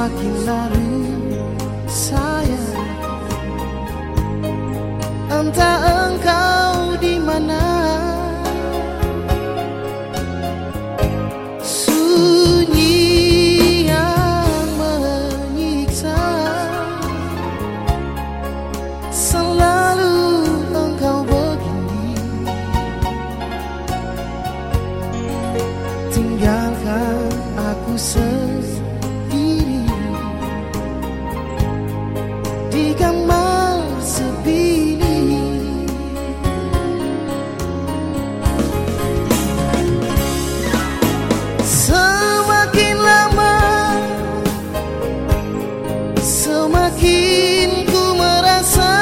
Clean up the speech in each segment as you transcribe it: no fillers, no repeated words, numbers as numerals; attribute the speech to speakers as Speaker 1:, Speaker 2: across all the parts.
Speaker 1: semakin larut sayang. Entah engkau di mana, sunyi yang menyiksa. Selalu engkau begini, tinggalkan aku sendiri di kamar sepi. Semakin lama, semakin ku merasa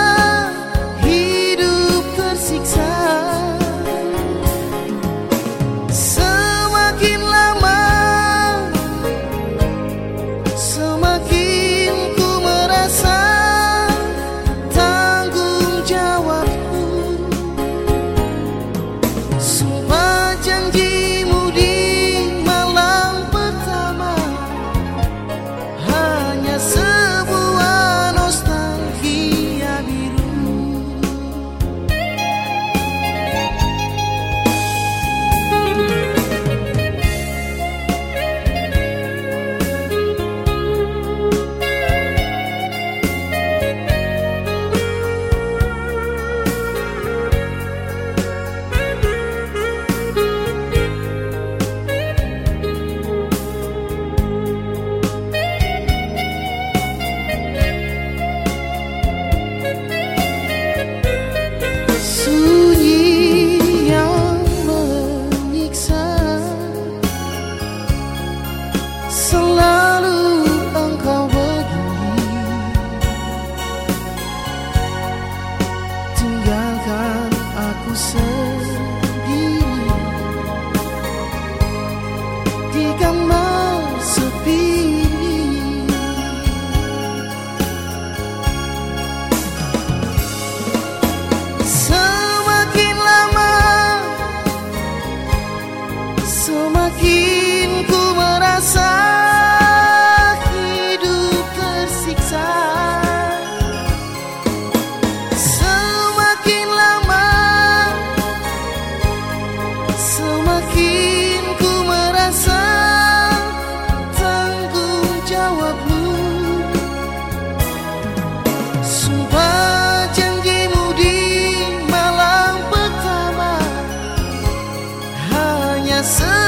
Speaker 1: hidup tersiksa. Semakin lama, semakin ku merasa tanggung jawabku. Sumpah janjimu di malam pertama hanya sebuah nostalgia biru. Sunyi yang menyiksa, selalu engkau begini, tinggalkan aku sendiri di kamar sepi. Semakin lama, semakin ku merasa hidup tersiksa. Semakin lama, semakin ku merasa tanggung jawabmu. Sumpah janjimu di malam pertama hanya